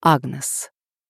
Агнес.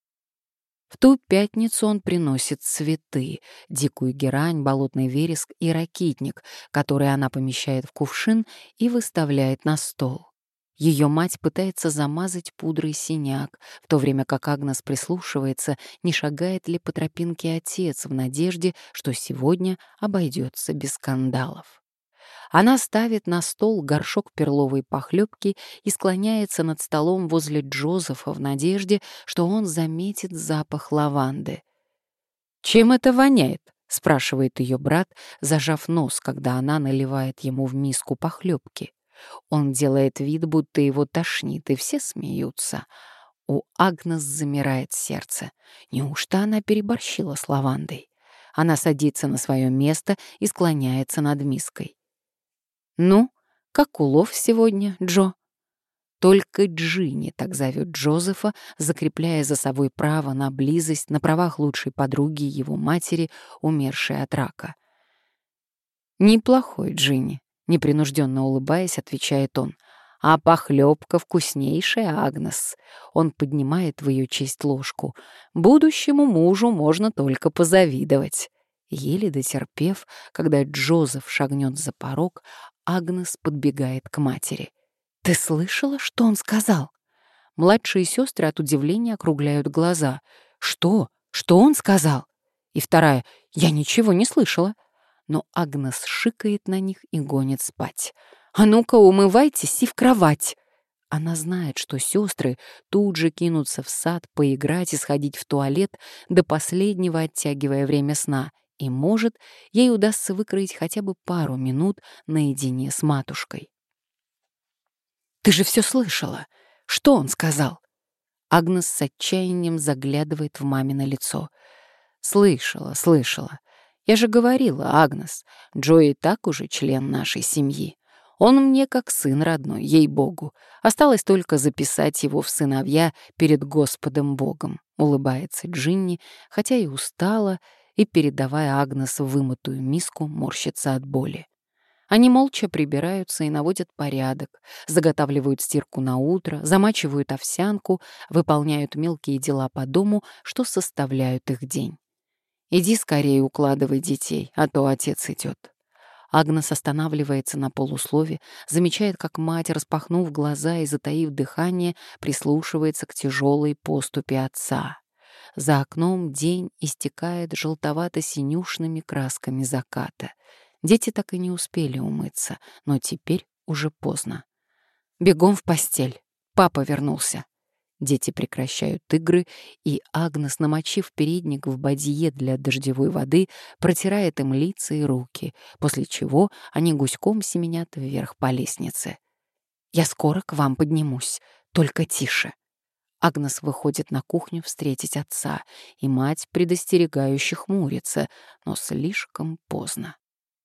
В ту пятницу он приносит цветы, дикую герань, болотный вереск и ракитник, которые она помещает в кувшин и выставляет на стол. Ее мать пытается замазать пудрой синяк, в то время как Агнес прислушивается, не шагает ли по тропинке отец в надежде, что сегодня обойдется без скандалов. Она ставит на стол горшок перловой похлебки и склоняется над столом возле Джозефа в надежде, что он заметит запах лаванды. «Чем это воняет?» — спрашивает ее брат, зажав нос, когда она наливает ему в миску похлебки. Он делает вид, будто его тошнит, и все смеются. У Агнес замирает сердце. Неужто она переборщила с лавандой? Она садится на свое место и склоняется над миской. «Ну, как улов сегодня, Джо?» Только Джинни так зовет Джозефа, закрепляя за собой право на близость на правах лучшей подруги его матери, умершей от рака. «Неплохой, Джинни», — непринужденно улыбаясь, отвечает он. «А похлебка вкуснейшая, Агнес». Он поднимает в ее честь ложку. «Будущему мужу можно только позавидовать». Еле дотерпев, когда Джозеф шагнет за порог, Агнес подбегает к матери. «Ты слышала, что он сказал?» Младшие сестры от удивления округляют глаза. «Что? Что он сказал?» И вторая: «Я ничего не слышала». Но Агнес шикает на них и гонит спать. «А ну-ка, умывайтесь и в кровать!» Она знает, что сестры тут же кинутся в сад поиграть и сходить в туалет, до последнего оттягивая время сна, и, может, ей удастся выкроить хотя бы пару минут наедине с матушкой. «Ты же все слышала! Что он сказал?» Агнес с отчаянием заглядывает в мамино лицо. «Слышала, слышала. Я же говорила, Агнес, Джо и так уже член нашей семьи. Он мне как сын родной, ей-богу. Осталось только записать его в сыновья перед Господом Богом», — улыбается Джинни, хотя и устала, и, передавая Агнес вымытую миску, морщится от боли. Они молча прибираются и наводят порядок, заготавливают стирку на утро, замачивают овсянку, выполняют мелкие дела по дому, что составляют их день. «Иди скорее укладывай детей, а то отец идет». Агнес останавливается на полуслове, замечает, как мать, распахнув глаза и затаив дыхание, прислушивается к тяжелой поступи отца. За окном день истекает желтовато-синюшными красками заката. Дети так и не успели умыться, но теперь уже поздно. «Бегом в постель. Папа вернулся». Дети прекращают игры, и Агнес, намочив передник в бадье для дождевой воды, протирает им лица и руки, после чего они гуськом семенят вверх по лестнице. «Я скоро к вам поднимусь, только тише». Агнес выходит на кухню встретить отца, и мать предостерегающе хмурится, но слишком поздно.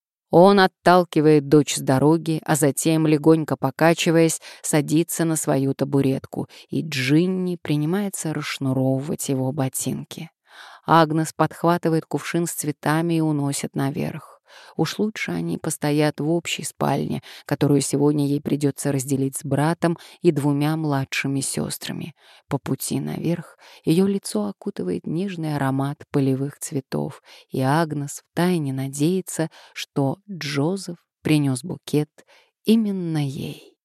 Он отталкивает дочь с дороги, а затем, легонько покачиваясь, садится на свою табуретку, и Джинни принимается расшнуровывать его ботинки. Агнес подхватывает кувшин с цветами и уносит наверх. Уж лучше они постоят в общей спальне, которую сегодня ей придется разделить с братом и двумя младшими сестрами. По пути наверх ее лицо окутывает нежный аромат полевых цветов, и Агнес втайне надеется, что Джозеф принес букет именно ей.